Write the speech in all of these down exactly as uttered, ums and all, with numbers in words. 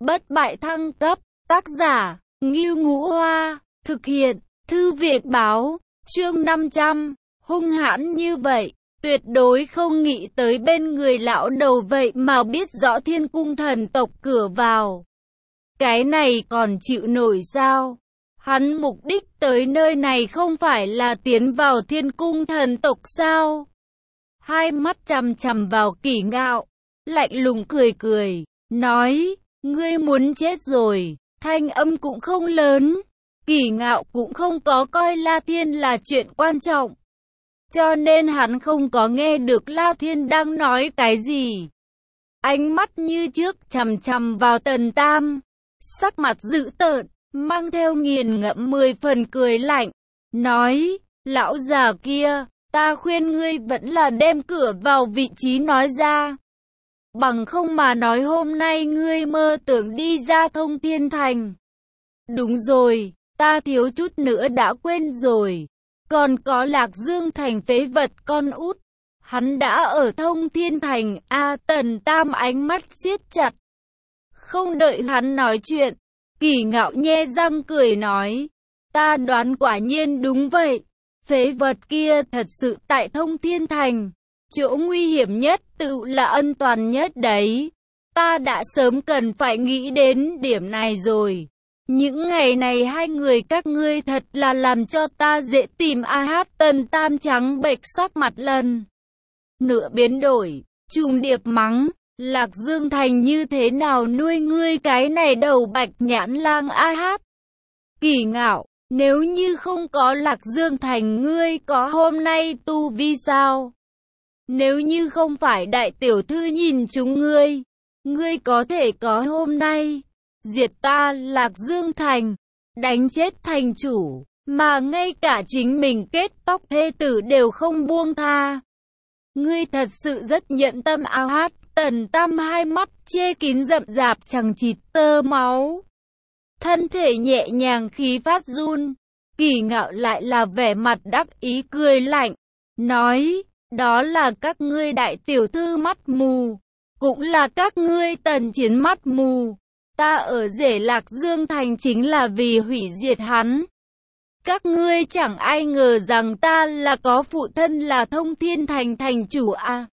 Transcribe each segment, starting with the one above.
bất bại thăng cấp, tác giả, Ngưu Ngũ Hoa, thực hiện, Thư viện báo, chương năm trăm, hung hãn như vậy, tuyệt đối không nghĩ tới bên người lão đầu vậy mà biết rõ Thiên Cung thần tộc cửa vào. Cái này còn chịu nổi sao? Hắn mục đích tới nơi này không phải là tiến vào Thiên Cung thần tộc sao? Hai mắt chằm chằm vào Kỷ Ngạo, lạnh lùng cười cười, nói, ngươi muốn chết rồi. Thanh âm cũng không lớn, Kỷ Ngạo cũng không có coi La Thiên là chuyện quan trọng, cho nên hắn không có nghe được La Thiên đang nói cái gì. Ánh mắt như trước chằm chằm vào Tần Tam, sắc mặt dữ tợn, mang theo nghiền ngẫm mười phần cười lạnh, nói, lão già kia, ta khuyên ngươi vẫn là đem cửa vào vị trí nói ra. Bằng không mà nói hôm nay ngươi mơ tưởng đi ra Thông Thiên Thành. Đúng rồi, ta thiếu chút nữa đã quên rồi. Còn có Lạc Dương Thành phế vật con út. Hắn đã ở Thông Thiên Thành. A Tần Tam ánh mắt siết chặt. Không đợi hắn nói chuyện, Kỷ Ngạo nhe răng cười nói. Ta đoán quả nhiên đúng vậy. Phế vật kia thật sự tại Thông Thiên Thành. Chỗ nguy hiểm nhất tự là an toàn nhất đấy. Ta đã sớm cần phải nghĩ đến điểm này rồi. Những ngày này hai người các ngươi thật là làm cho ta dễ tìm. A Hát Tần Tam trắng bệch sắc mặt lần nửa biến đổi, trùng điệp mắng, Lạc Dương Thành như thế nào nuôi ngươi cái này đầu bạch nhãn lang. A Hát Kỷ Ngạo, nếu như không có Lạc Dương Thành ngươi có hôm nay tu vi sao? Nếu như không phải đại tiểu thư nhìn chúng ngươi, ngươi có thể có hôm nay. Diệt ta Lạc Dương Thành, đánh chết thành chủ, mà ngay cả chính mình kết tóc thê tử đều không buông tha. Ngươi thật sự rất nhận tâm. A Hát Tần Tam hai mắt che kín rậm rạp chằng chịt tơ máu, thân thể nhẹ nhàng khí phát run. Kỷ Ngạo lại là vẻ mặt đắc ý cười lạnh, nói, đó là các ngươi đại tiểu thư mắt mù, cũng là các ngươi Tần Chiến mắt mù. Ta ở rể Lạc Dương Thành chính là vì hủy diệt hắn. Các ngươi chẳng ai ngờ rằng ta là có phụ thân là Thông Thiên Thành thành chủ à.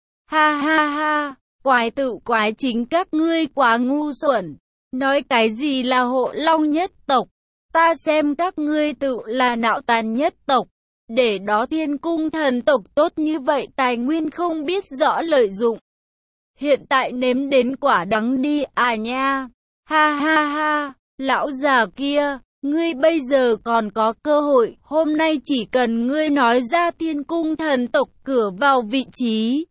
Ha ha ha, quái tự quái chính các ngươi quá ngu xuẩn. Nói cái gì là Hộ Long nhất tộc, ta xem các ngươi tự là Nạo Tàn nhất tộc. Để đó Thiên Cung thần tộc tốt như vậy tài nguyên không biết rõ lợi dụng. Hiện tại nếm đến quả đắng đi à nha. Ha ha ha, lão già kia, ngươi bây giờ còn có cơ hội. Hôm nay chỉ cần ngươi nói ra Thiên Cung thần tộc cửa vào vị trí,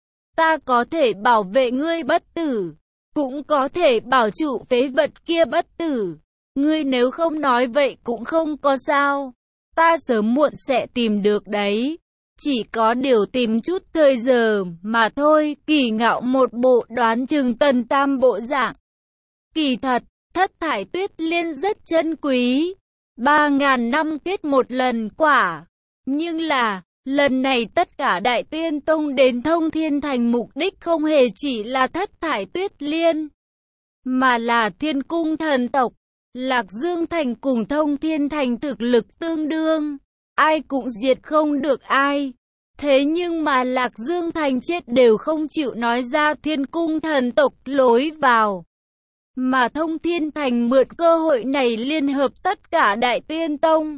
ta có thể bảo vệ ngươi bất tử, cũng có thể bảo trụ phế vật kia bất tử. Ngươi nếu không nói vậy cũng không có sao, ta sớm muộn sẽ tìm được đấy. Chỉ có điều tìm chút thời giờ mà thôi. Kỷ Ngạo một bộ đoán chừng Tần Tam bộ dạng. Kỳ thật, thất thải tuyết liên rất chân quý. Ba ngàn năm kết một lần quả. Nhưng là, lần này tất cả Đại Tiên Tông đến Thông Thiên Thành mục đích không hề chỉ là thất thải tuyết liên, mà là Thiên Cung thần tộc. Lạc Dương Thành cùng Thông Thiên Thành thực lực tương đương, ai cũng diệt không được ai. Thế nhưng mà Lạc Dương Thành chết đều không chịu nói ra Thiên Cung thần tộc lối vào. Mà Thông Thiên Thành mượn cơ hội này liên hợp tất cả Đại Tiên Tông.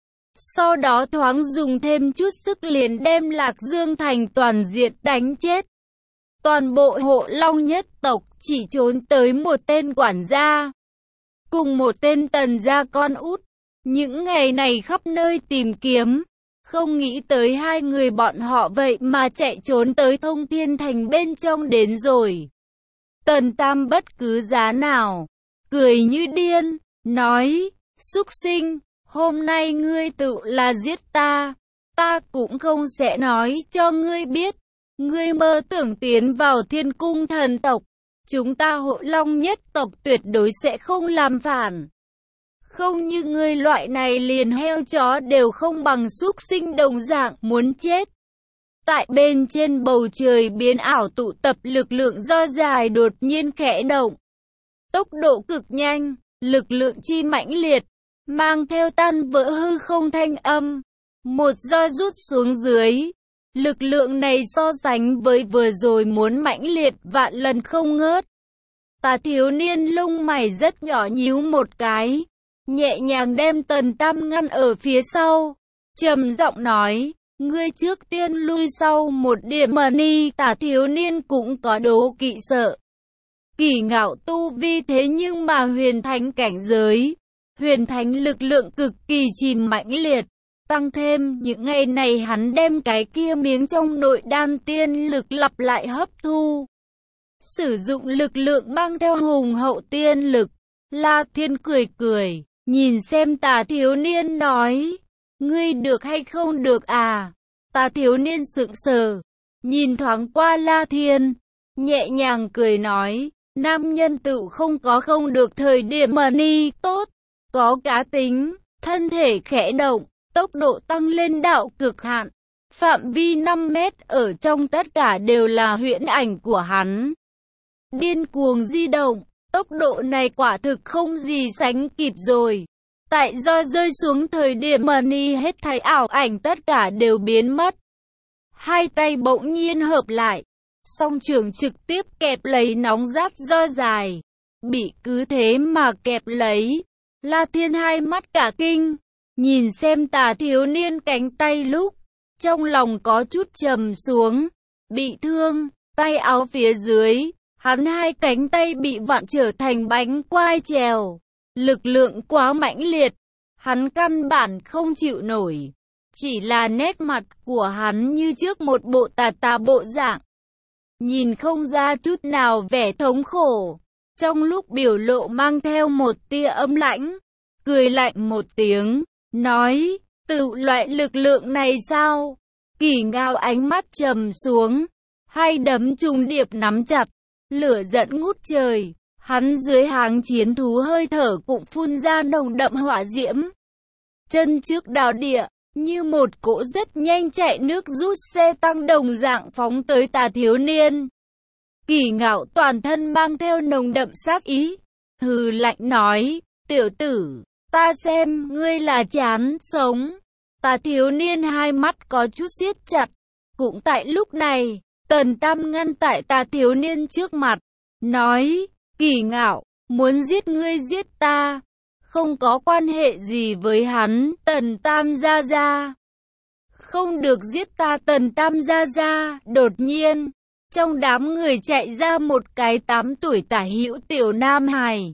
Sau đó thoáng dùng thêm chút sức liền đem Lạc Dương Thành toàn diện đánh chết. Toàn bộ Hộ Long nhất tộc chỉ trốn tới một tên quản gia, cùng một tên Tần gia con út. Những ngày này khắp nơi tìm kiếm, không nghĩ tới hai người bọn họ vậy mà chạy trốn tới Thông Thiên Thành bên trong đến rồi. Tần Tam bất cứ giá nào, cười như điên, nói, súc sinh, hôm nay ngươi tự là giết ta, ta cũng không sẽ nói cho ngươi biết. Ngươi mơ tưởng tiến vào Thiên Cung thần tộc, chúng ta Hộ Long nhất tộc tuyệt đối sẽ không làm phản. Không như ngươi loại này liền heo chó đều không bằng súc sinh đồng dạng muốn chết. Tại bên trên bầu trời biến ảo tụ tập lực lượng do dài đột nhiên khẽ động. tốc độ cực nhanh, lực lượng chi mãnh liệt, mang theo tan vỡ hư không thanh âm. Một roi rút xuống dưới. Lực lượng này so sánh với vừa rồi muốn mãnh liệt vạn lần không ngớt. Tà thiếu niên lông mày rất nhỏ nhíu một cái, nhẹ nhàng đem Tần Tam ngăn ở phía sau, trầm giọng nói, ngươi trước tiên lui sau một điểm. Mà ni Tà thiếu niên cũng có đố kỵ sợ. Kỳ Ngạo tu vi thế nhưng mà huyền thánh cảnh giới, huyền thánh lực lượng cực kỳ chìm mãnh liệt. Tăng thêm những ngày này hắn đem cái kia miếng trong nội đan tiên lực lặp lại hấp thu. Sử dụng lực lượng mang theo hùng hậu tiên lực. La Thiên cười cười, nhìn xem Tà thiếu niên nói, ngươi được hay không được à? Tà thiếu niên sững sờ, nhìn thoáng qua La Thiên, nhẹ nhàng cười nói, nam nhân tự không có không được thời điểm. Mà ni tốt, có cá tính, thân thể khẽ động. Tốc độ tăng lên đạo cực hạn, phạm vi năm mét ở trong tất cả đều là huyễn ảnh của hắn. Điên cuồng di động, tốc độ này quả thực không gì sánh kịp rồi. Tại do rơi xuống thời điểm Mà ni hết thảy ảo ảnh tất cả đều biến mất. Hai tay bỗng nhiên hợp lại, song trường trực tiếp kẹp lấy nóng rát roi dài. Bị cứ thế mà kẹp lấy, La Thiên hai mắt cả kinh. Nhìn xem Tà thiếu niên cánh tay lúc, trong lòng có chút trầm xuống, bị thương, tay áo phía dưới, hắn hai cánh tay bị vặn trở thành bánh quai trèo, lực lượng quá mãnh liệt, hắn căn bản không chịu nổi, chỉ là nét mặt của hắn như trước một bộ tà tà bộ dạng, nhìn không ra chút nào vẻ thống khổ, trong lúc biểu lộ mang theo một tia âm lãnh, cười lạnh một tiếng. Nói, tự loại lực lượng này sao? Kỳ Ngạo ánh mắt trầm xuống, hai đấm trùng điệp nắm chặt, lửa giận ngút trời, hắn dưới háng chiến thú hơi thở cũng phun ra nồng đậm hỏa diễm. Chân trước đào địa, như một cỗ rất nhanh chạy nước rút xe tăng đồng dạng phóng tới Tà thiếu niên. Kỳ Ngạo toàn thân mang theo nồng đậm sát ý, hừ lạnh nói, tiểu tử, ta xem ngươi là chán sống. Tà thiếu niên hai mắt có chút siết chặt. Cũng tại lúc này, Tần Tam ngăn tại Tà thiếu niên trước mặt, nói, Kỳ Ngạo, muốn giết ngươi giết ta, không có quan hệ gì với hắn. Tần Tam gia gia, không được giết ta. Tần Tam gia gia. Đột nhiên, trong đám người chạy ra một cái tám tuổi tả hữu tiểu nam hài,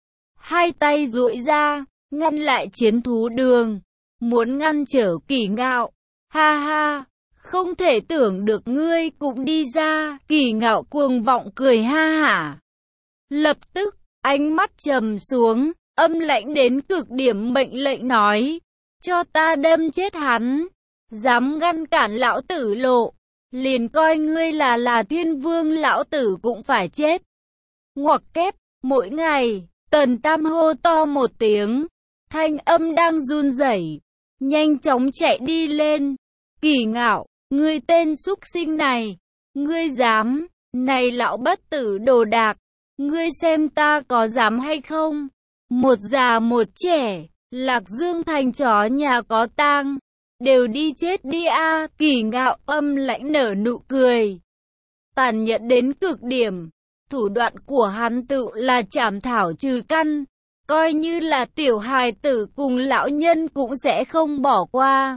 hai tay duỗi ra, ngăn lại chiến thú đường, muốn ngăn trở Kỳ Ngạo. Ha ha, không thể tưởng được ngươi cũng đi ra. Kỳ Ngạo cuồng vọng cười ha hả. Lập tức, ánh mắt trầm xuống, âm lãnh đến cực điểm mệnh lệnh nói, cho ta đâm chết hắn, dám ngăn cản lão tử lộ, liền coi ngươi là là thiên vương, lão tử cũng phải chết. Ngoặc kép, mỗi ngày, Tần Tam hô to một tiếng, thanh âm đang run rẩy, nhanh chóng chạy đi lên. Kỳ Ngạo, ngươi tên súc sinh này, ngươi dám, này lão bất tử đồ đạc, ngươi xem ta có dám hay không? Một già một trẻ, Lạc Dương thành chó nhà có tang, đều đi chết đi a. Kỳ Ngạo âm lãnh nở nụ cười, tàn nhẫn đến cực điểm. Thủ đoạn của hắn tự là chảm thảo trừ căn, coi như là tiểu hài tử cùng lão nhân cũng sẽ không bỏ qua.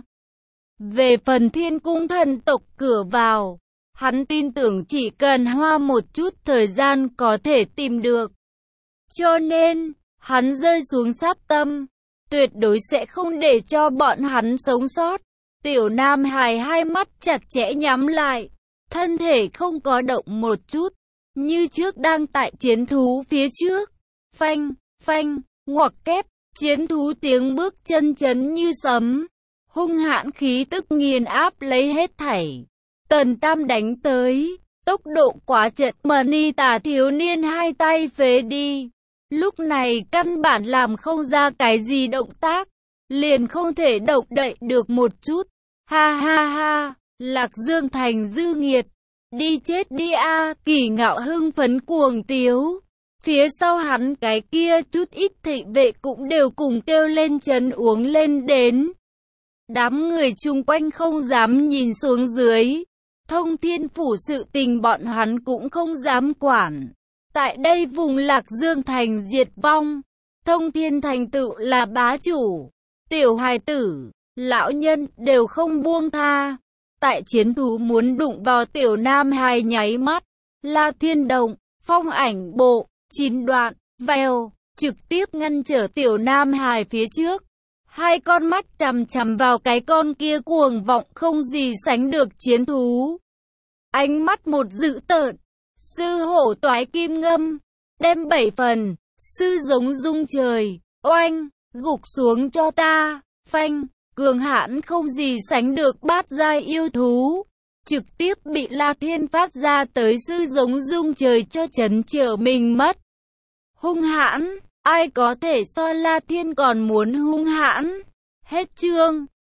Về phần Thiên Cung thần tộc cửa vào, hắn tin tưởng chỉ cần hoa một chút thời gian có thể tìm được. Cho nên, hắn rơi xuống sát tâm, tuyệt đối sẽ không để cho bọn hắn sống sót. Tiểu Nam Hài hai mắt chặt chẽ nhắm lại, thân thể không có động một chút, như trước đang tại chiến thú phía trước. Phanh, phanh, ngoặc kép, chiến thú tiếng bước chân chấn như sấm, hung hãn khí tức nghiền áp lấy hết thảy. Tần Tam đánh tới, tốc độ quá chậm mà ni Tà thiếu niên hai tay phế đi. Lúc này căn bản làm không ra cái gì động tác, liền không thể động đậy được một chút. Ha ha ha, Lạc Dương thành dư nghiệt, đi chết đi a. Kỳ Ngạo hưng phấn cuồng tiếu, Phía sau hắn cái kia chút ít thị vệ cũng đều cùng kêu lên trấn uống lên đến. Đám người chung quanh không dám nhìn xuống dưới. Thông Thiên Phủ sự tình bọn hắn cũng không dám quản. Tại đây vùng Lạc Dương Thành diệt vong. Thông Thiên Thành tựu là bá chủ. Tiểu hài tử, lão nhân đều không buông tha. Tại chiến thú muốn đụng vào tiểu nam hài nháy mắt. La Thiên Động, Phong Ảnh Bộ, chín đoạn, vèo, trực tiếp ngăn trở tiểu nam hài phía trước. Hai con mắt chằm chằm vào cái con kia cuồng vọng không gì sánh được chiến thú. Ánh mắt một dữ tợn, sư hổ toái kim ngâm, đem bảy phần, sư giống rung trời, oanh, gục xuống cho ta, phanh, cường hãn không gì sánh được bát giai yêu thú. Trực tiếp bị La Thiên phát ra tới sư giống rung trời cho chấn trở mình mất. Hung hãn, ai có thể so La Thiên còn muốn hung hãn. Hết chương.